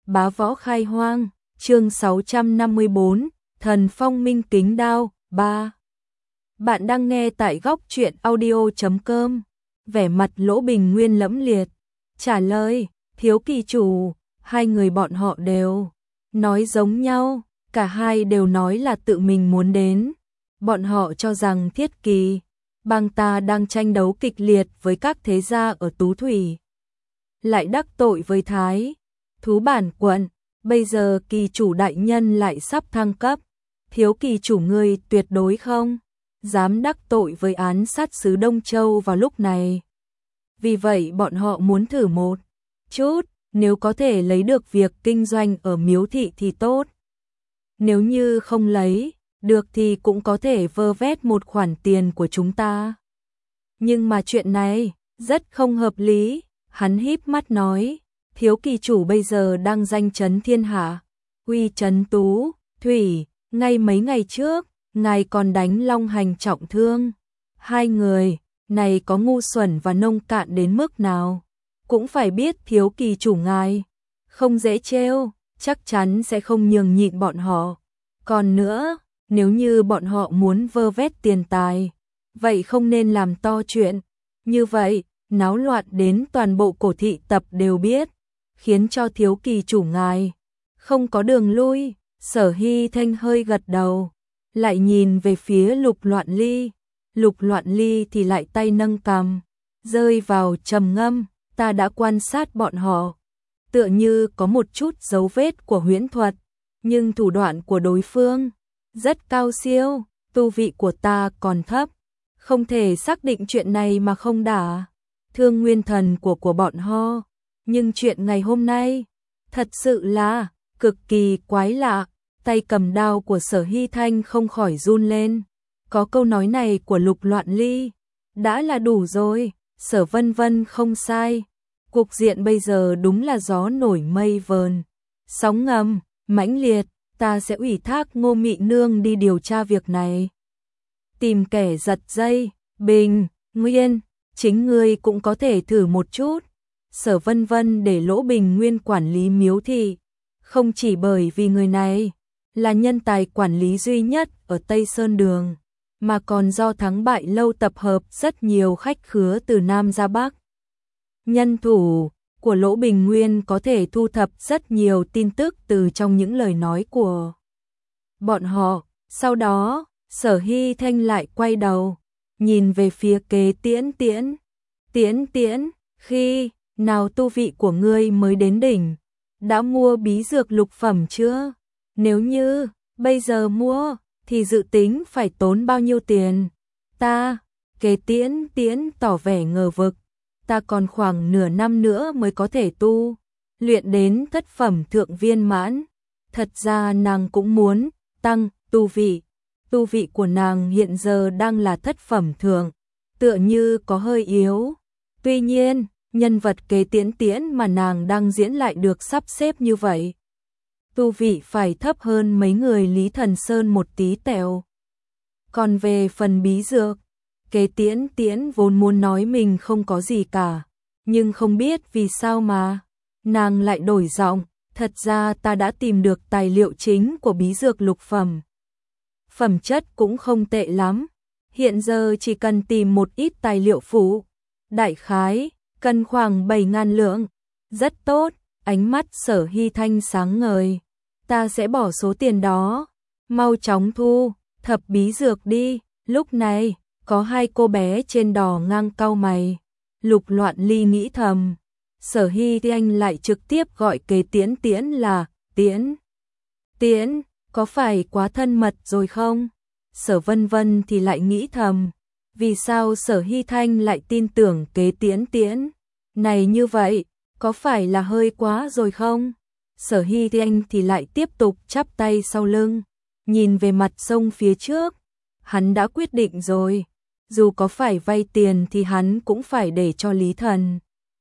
Bá võ khai hoang, chương 654, Thần Phong Minh Kính Đao, 3. Bạn đang nghe tại góc truyện audio.com. Vẻ mặt Lỗ Bình Nguyên lẫm liệt, trả lời, thiếu kỳ chủ, hai người bọn họ đều nói giống nhau, cả hai đều nói là tự mình muốn đến. Bọn họ cho rằng Thiết Kỳ, bang ta đang tranh đấu kịch liệt với các thế gia ở Tú Thủy. Lại đắc tội với Thái Thú Bản quận, bây giờ kỳ chủ đại nhân lại sắp thăng cấp. Thiếu kỳ chủ ngươi tuyệt đối không dám đắc tội với án sát sứ Đông Châu vào lúc này. Vì vậy bọn họ muốn thử một chút, nếu có thể lấy được việc kinh doanh ở Miếu Thị thì tốt. Nếu như không lấy được thì cũng có thể vơ vét một khoản tiền của chúng ta. Nhưng mà chuyện này rất không hợp lý, hắn híp mắt nói, thiếu kỳ chủ bây giờ đang danh chấn thiên hạ, uy chấn Tú Thủy, ngay mấy ngày trước, ngài còn đánh Long Hành trọng thương. Hai người này có ngu xuẩn và nông cạn đến mức nào, cũng phải biết thiếu kỳ chủ ngài không dễ trêu, chắc chắn sẽ không nhường nhịn bọn họ. Còn nữa, nếu như bọn họ muốn vơ vét tiền tài, vậy không nên làm to chuyện như vậy, náo loạn đến toàn bộ Cổ Thị tập đều biết, khiến cho thiếu kỳ chủ ngài không có đường lui. Sở Hy Thanh hơi gật đầu, lại nhìn về phía Lục Loạn Ly. Lục Loạn Ly thì lại tay nâng cằm, rơi vào trầm ngâm. Ta đã quan sát bọn họ, tựa như có một chút dấu vết của huyễn thuật, nhưng thủ đoạn của đối phương rất cao siêu, tu vị của ta còn thấp, không thể xác định chuyện này mà không đả thương nguyên thần của bọn họ. Nhưng chuyện ngày hôm nay thật sự là cực kỳ quái lạ. Tay cầm đao của Sở Hy Thanh không khỏi run lên. Có câu nói này của Lục Loạn Ly đã là đủ rồi. Sở Vân Vân không sai, cục diện bây giờ đúng là gió nổi mây vờn, sóng ngầm mãnh liệt. Ta sẽ ủy thác Ngô Mị Nương đi điều tra việc này, tìm kẻ giật dây. Bình Nguyên, chính ngươi cũng có thể thử một chút. Sở Vân Vân để Lỗ Bình Nguyên quản lý Miếu Thị, không chỉ bởi vì người này là nhân tài quản lý duy nhất ở Tây Sơn Đường, mà còn do Thắng Bại Lâu tập hợp rất nhiều khách khứa từ Nam ra Bắc. Nhân thủ của Lỗ Bình Nguyên có thể thu thập rất nhiều tin tức từ trong những lời nói của bọn họ. Sau đó, Sở Hy Thanh lại quay đầu, nhìn về phía Kế Tiễn Tiễn. Tiễn Tiễn, khi nào tu vị của ngươi mới đến đỉnh? Đã mua bí dược lục phẩm chưa? Nếu như bây giờ mua, thì dự tính phải tốn bao nhiêu tiền? Ta, Kế Tiễn Tiễn tỏ vẻ ngờ vực. Ta còn khoảng nửa năm nữa mới có thể tu luyện đến thất phẩm thượng viên mãn. Thật ra nàng cũng muốn tăng tu vị. Tu vị của nàng hiện giờ đang là thất phẩm thượng, tựa như có hơi yếu. Tuy nhiên, nhân vật Kế Tiễn Tiễn mà nàng đang diễn lại được sắp xếp như vậy, tu vị phải thấp hơn mấy người Lý Thần Sơn một tí tẹo. Còn về phần bí dược, Kế Tiễn Tiễn vốn muốn nói mình không có gì cả, nhưng không biết vì sao mà nàng lại đổi giọng. Thật ra ta đã tìm được tài liệu chính của bí dược lục phẩm. Phẩm chất cũng không tệ lắm. Hiện giờ chỉ cần tìm một ít tài liệu phụ, đại khái cần khoảng 7.000 lượng. Rất tốt, ánh mắt Sở Hy Thanh sáng ngời. Ta sẽ bỏ số tiền đó, mau chóng thu thập bí dược đi. Lúc này, có hai cô bé trên đò ngang cau mày. Lục Loạn Ly nghĩ thầm, Sở Hy Thanh lại trực tiếp gọi Kế Tiễn Tiễn là Tiễn Tiễn, có phải quá thân mật rồi không? Sở Vân Vân thì lại nghĩ thầm, vì sao Sở Hy Thanh lại tin tưởng Kế Tiễn Tiễn này như vậy, có phải là hơi quá rồi không? Sở Hy Thanh thì lại tiếp tục chắp tay sau lưng, nhìn về mặt sông phía trước. Hắn đã quyết định rồi, dù có phải vay tiền thì hắn cũng phải để cho Lý Thần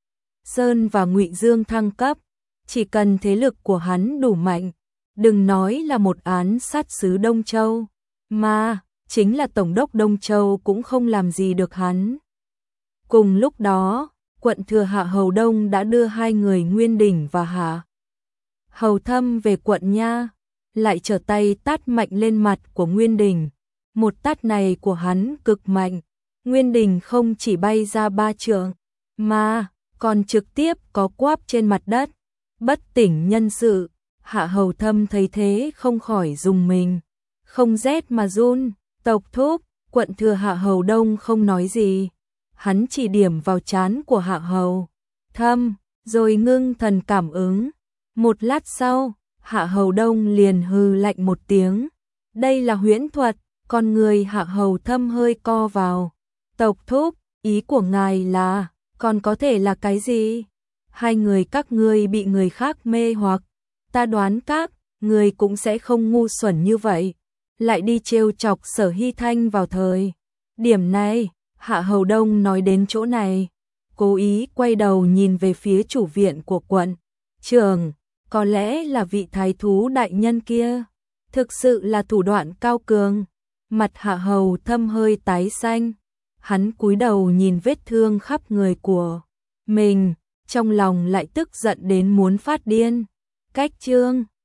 Sơn và Ngụy Dương thăng cấp. Chỉ cần thế lực của hắn đủ mạnh, đừng nói là một án sát sứ Đông Châu, mà chính là Tổng đốc Đông Châu cũng không làm gì được hắn. Cùng lúc đó, quận thừa Hạ Hầu Đông đã đưa hai người Nguyên Đỉnh và Hạ Hầu Thâm về quận nha, lại trở tay tát mạnh lên mặt của Nguyên Đình. Một tát này của hắn cực mạnh, Nguyên Đình không chỉ bay ra 3 trượng, mà còn trực tiếp có quáp trên mặt đất, bất tỉnh nhân sự. Hạ Hầu Thâm thấy thế không khỏi rùng mình, không rét mà run. Tộc thúc, quận thừa Hạ Hầu Đông không nói gì, hắn chỉ điểm vào trán của Hạ Hầu Thâm, rồi ngưng thần cảm ứng. Một lát sau, Hạ Hầu Đông liền hừ lạnh một tiếng. Đây là huyễn thuật. Con người Hạ Hầu Thâm hơi co vào. Tộc thúc, ý của ngài là, còn có thể là cái gì? Hai người các ngươi bị người khác mê hoặc, ta đoán các người cũng sẽ không ngu xuẩn như vậy, lại đi trêu chọc Sở Hy Thanh vào thời điểm này. Hạ Hầu Đông nói đến chỗ này, cố ý quay đầu nhìn về phía chủ viện của quận trường, có lẽ là vị thái thú đại nhân kia, thực sự là thủ đoạn cao cường. Mặt Hạ Hầu Thâm hơi tái xanh, hắn cúi đầu nhìn vết thương khắp người của mình, trong lòng lại tức giận đến muốn phát điên. Cách chương